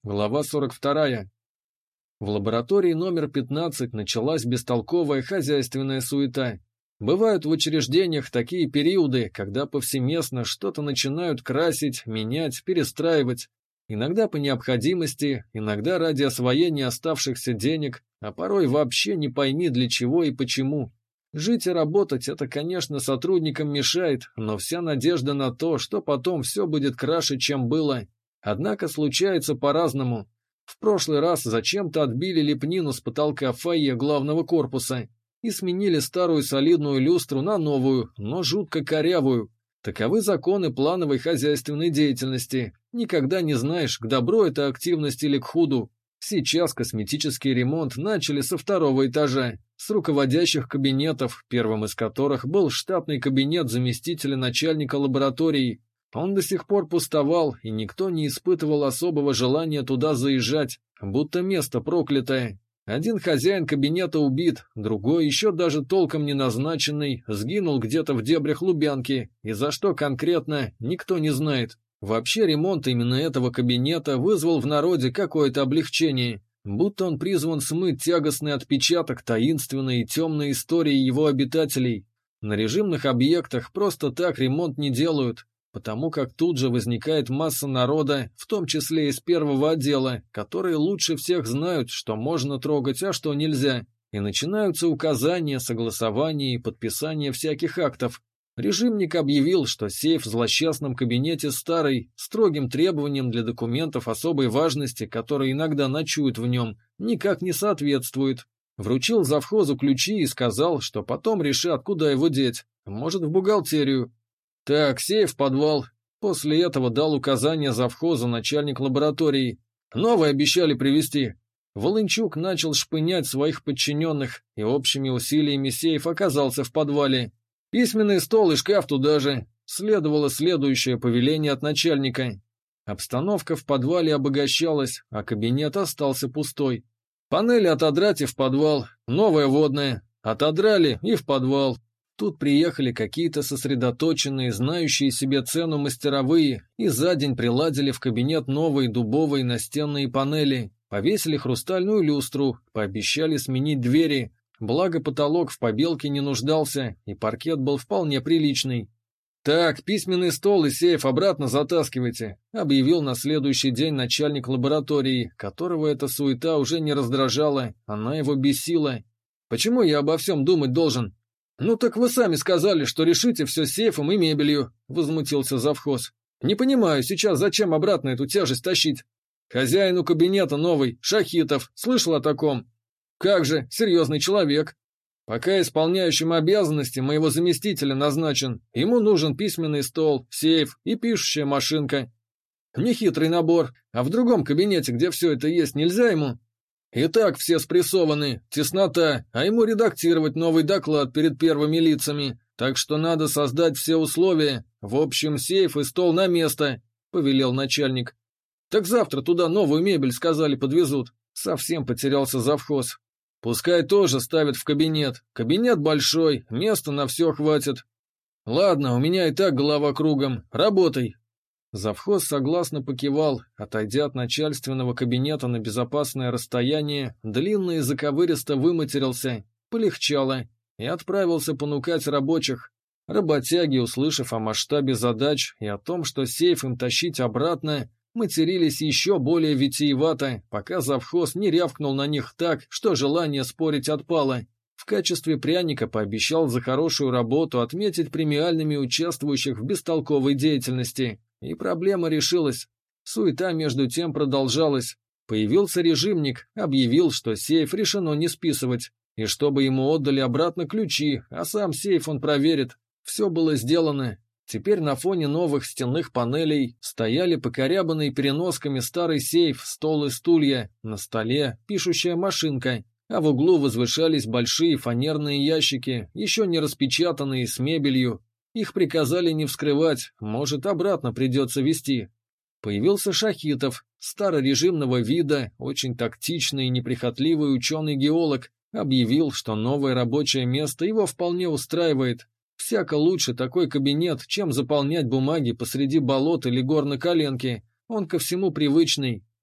Глава 42. В лаборатории номер 15 началась бестолковая хозяйственная суета. Бывают в учреждениях такие периоды, когда повсеместно что-то начинают красить, менять, перестраивать. Иногда по необходимости, иногда ради освоения оставшихся денег, а порой вообще не пойми для чего и почему. Жить и работать это, конечно, сотрудникам мешает, но вся надежда на то, что потом все будет краше, чем было. Однако случается по-разному. В прошлый раз зачем-то отбили лепнину с потолка фойе главного корпуса и сменили старую солидную люстру на новую, но жутко корявую. Таковы законы плановой хозяйственной деятельности. Никогда не знаешь, к добру это активность или к худу. Сейчас косметический ремонт начали со второго этажа, с руководящих кабинетов, первым из которых был штатный кабинет заместителя начальника лаборатории. Он до сих пор пустовал, и никто не испытывал особого желания туда заезжать, будто место проклятое. Один хозяин кабинета убит, другой, еще даже толком не назначенный, сгинул где-то в дебрях Лубянки, и за что конкретно, никто не знает. Вообще ремонт именно этого кабинета вызвал в народе какое-то облегчение, будто он призван смыть тягостный отпечаток таинственной и темной истории его обитателей. На режимных объектах просто так ремонт не делают, потому как тут же возникает масса народа, в том числе из первого отдела, которые лучше всех знают, что можно трогать, а что нельзя, и начинаются указания, согласования и подписания всяких актов. Режимник объявил, что сейф в злосчастном кабинете старый, строгим требованиям для документов особой важности, которые иногда ночуют в нем, никак не соответствует. Вручил завхозу ключи и сказал, что потом решат, куда его деть, может, в бухгалтерию. Так, сейф в подвал. После этого дал указание завхозу начальник лаборатории. Новое обещали привезти. Волынчук начал шпынять своих подчиненных, и общими усилиями сейф оказался в подвале. Письменный стол и шкаф туда же. Следовало следующее повеление от начальника. Обстановка в подвале обогащалась, а кабинет остался пустой. Панели отодрать и в подвал. Новое водное. Отодрали и в подвал. Тут приехали какие-то сосредоточенные, знающие себе цену мастеровые, и за день приладили в кабинет новые дубовые настенные панели, повесили хрустальную люстру, пообещали сменить двери, благо потолок в побелке не нуждался, и паркет был вполне приличный. «Так, письменный стол и сейф обратно затаскивайте», — объявил на следующий день начальник лаборатории, которого эта суета уже не раздражала, она его бесила. «Почему я обо всем думать должен?» «Ну так вы сами сказали, что решите все сейфом и мебелью», — возмутился завхоз. «Не понимаю сейчас, зачем обратно эту тяжесть тащить? Хозяину кабинета новый, Шахитов, слышал о таком? Как же, серьезный человек. Пока исполняющим обязанности моего заместителя назначен, ему нужен письменный стол, сейф и пишущая машинка. Нехитрый набор, а в другом кабинете, где все это есть, нельзя ему?» И так все спрессованы, теснота, а ему редактировать новый доклад перед первыми лицами, так что надо создать все условия, в общем, сейф и стол на место, — повелел начальник. Так завтра туда новую мебель, сказали, подвезут. Совсем потерялся завхоз. Пускай тоже ставят в кабинет. Кабинет большой, места на все хватит. Ладно, у меня и так голова кругом, работай. Завхоз согласно покивал, отойдя от начальственного кабинета на безопасное расстояние, длинно и заковыристо выматерился, полегчало, и отправился понукать рабочих. Работяги, услышав о масштабе задач и о том, что сейф им тащить обратно, матерились еще более витиевато, пока завхоз не рявкнул на них так, что желание спорить отпало. В качестве пряника пообещал за хорошую работу отметить премиальными участвующих в бестолковой деятельности. И проблема решилась. Суета между тем продолжалась. Появился режимник, объявил, что сейф решено не списывать, и чтобы ему отдали обратно ключи, а сам сейф он проверит. Все было сделано. Теперь на фоне новых стенных панелей стояли покорябанные переносками старый сейф, стол и стулья, на столе пишущая машинка, а в углу возвышались большие фанерные ящики, еще не распечатанные, с мебелью. Их приказали не вскрывать, может, обратно придется везти. Появился Шахитов, старорежимного вида, очень тактичный и неприхотливый ученый-геолог, объявил, что новое рабочее место его вполне устраивает. Всяко лучше такой кабинет, чем заполнять бумаги посреди болот или гор на коленке. Он ко всему привычный.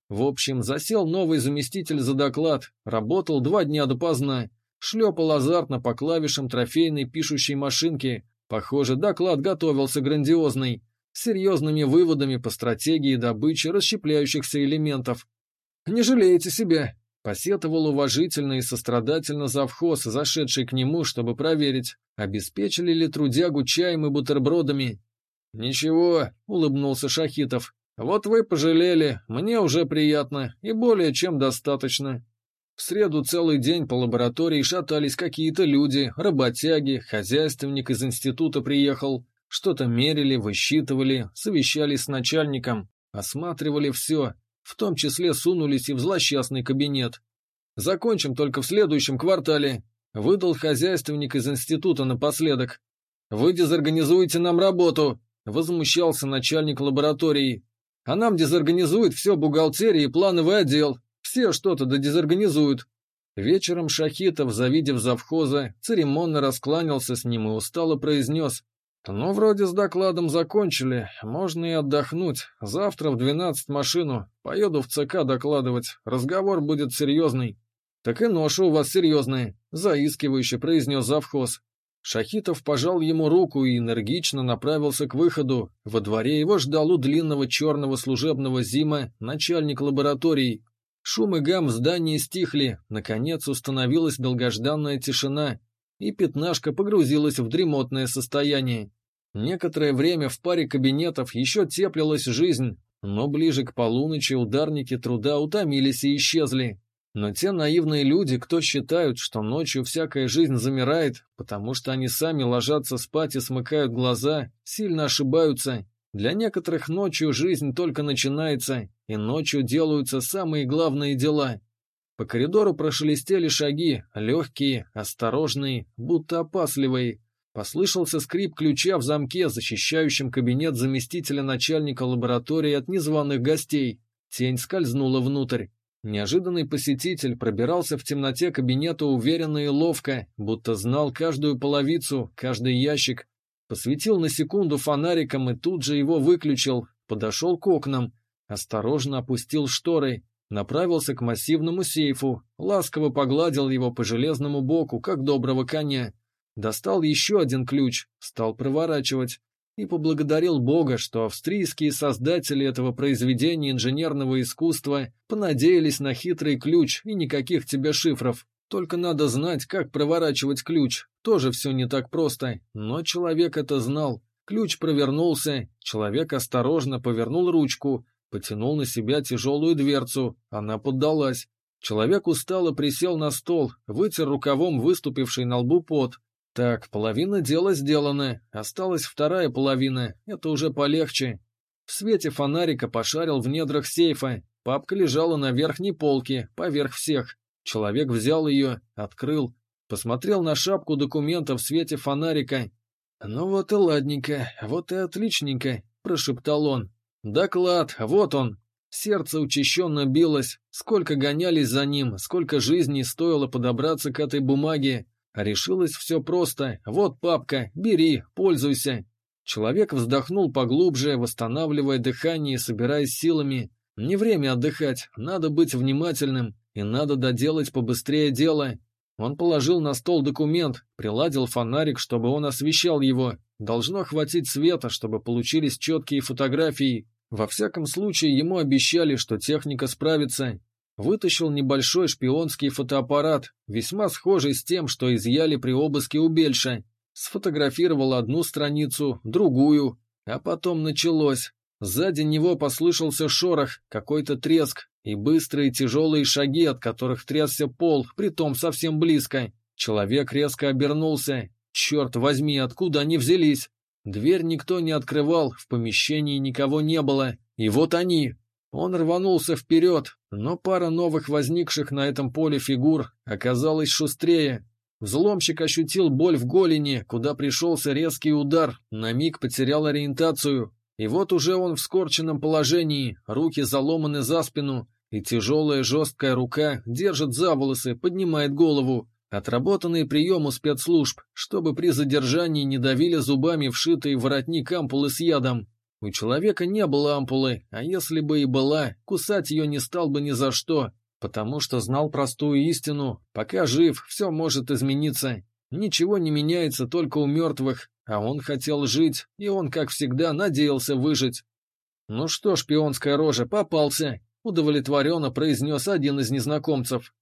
В общем, засел новый заместитель за доклад, работал 2 дня допоздна, шлепал азартно по клавишам трофейной пишущей машинки. Похоже, доклад готовился грандиозный, с серьезными выводами по стратегии добычи расщепляющихся элементов. «Не жалеете себя», — посетовал уважительно и сострадательно завхоз, зашедший к нему, чтобы проверить, обеспечили ли трудягу чаем и бутербродами. «Ничего», — улыбнулся Шахитов, — «вот вы пожалели, мне уже приятно и более чем достаточно». В среду целый день по лаборатории шатались какие-то люди, работяги, хозяйственник из института приехал, что-то мерили, высчитывали, совещались с начальником, осматривали все, в том числе сунулись и в злосчастный кабинет. «Закончим только в следующем квартале», — выдал хозяйственник из института напоследок. «Вы дезорганизуете нам работу», — возмущался начальник лаборатории. «А нам дезорганизует все бухгалтерия и плановый отдел. Все что-то дезорганизуют». Вечером Шахитов, завидев завхоза, церемонно раскланялся с ним и устало произнес: «Ну, вроде с докладом закончили, можно и отдохнуть. Завтра в 12 машину, поеду в ЦК докладывать, разговор будет серьезный». «Так и ноша у вас серьезная», — заискивающе произнес завхоз. Шахитов пожал ему руку и энергично направился к выходу. Во дворе его ждал у длинного черного служебного зима начальник лаборатории. Шум и гам в здании стихли, наконец установилась долгожданная тишина, и пятнашка погрузилась в дремотное состояние. Некоторое время в паре кабинетов еще теплилась жизнь, но ближе к полуночи ударники труда утомились и исчезли. Но те наивные люди, кто считают, что ночью всякая жизнь замирает, потому что они сами ложатся спать и смыкают глаза, сильно ошибаются. Для некоторых ночью жизнь только начинается, и ночью делаются самые главные дела. По коридору прошелестели шаги, легкие, осторожные, будто опасливые. Послышался скрип ключа в замке, защищающем кабинет заместителя начальника лаборатории от незваных гостей. Тень скользнула внутрь. Неожиданный посетитель пробирался в темноте кабинета уверенно и ловко, будто знал каждую половицу, каждый ящик. Посветил на секунду фонариком и тут же его выключил, подошел к окнам, осторожно опустил шторы, направился к массивному сейфу, ласково погладил его по железному боку, как доброго коня. Достал еще один ключ, стал проворачивать и поблагодарил Бога, что австрийские создатели этого произведения инженерного искусства понадеялись на хитрый ключ и никаких тебе шифров. Только надо знать, как проворачивать ключ. Тоже все не так просто, но человек это знал. Ключ провернулся, человек осторожно повернул ручку, потянул на себя тяжелую дверцу, она поддалась. Человек устало присел на стол, вытер рукавом выступивший на лбу пот. Так, половина дела сделана, осталась вторая половина, это уже полегче. В свете фонарика пошарил в недрах сейфа, папка лежала на верхней полке, поверх всех. Человек взял ее, открыл, посмотрел на шапку документов в свете фонарика. «Ну вот и ладненько, вот и отличненько», — прошептал он. «Доклад, вот он». Сердце учащенно билось, сколько гонялись за ним, сколько жизней стоило подобраться к этой бумаге. А решилось все просто. Вот папка, бери, пользуйся. Человек вздохнул поглубже, восстанавливая дыхание и собираясь силами. Не время отдыхать, надо быть внимательным, и надо доделать побыстрее дело. Он положил на стол документ, приладил фонарик, чтобы он освещал его. Должно хватить света, чтобы получились четкие фотографии. Во всяком случае, ему обещали, что техника справится. Вытащил небольшой шпионский фотоаппарат, весьма схожий с тем, что изъяли при обыске у Бельша. Сфотографировал одну страницу, другую, а потом началось. Сзади него послышался шорох, какой-то треск и быстрые тяжелые шаги, от которых трясся пол, притом совсем близко. Человек резко обернулся. Черт возьми, откуда они взялись? Дверь никто не открывал, в помещении никого не было. И вот они. Он рванулся вперед, но пара новых возникших на этом поле фигур оказалась шустрее. Взломщик ощутил боль в голени, куда пришелся резкий удар, на миг потерял ориентацию. И вот уже он в скорченном положении, руки заломаны за спину, и тяжелая жесткая рука держит за волосы, поднимает голову. Отработанный прием у спецслужб, чтобы при задержании не давили зубами вшитые в воротник ампулы с ядом. У человека не было ампулы, а если бы и была, кусать ее не стал бы ни за что, потому что знал простую истину: пока жив, все может измениться. Ничего не меняется только у мертвых, а он хотел жить, и он, как всегда, надеялся выжить. «Ну что, шпионская рожа, попался», — удовлетворенно произнес один из незнакомцев.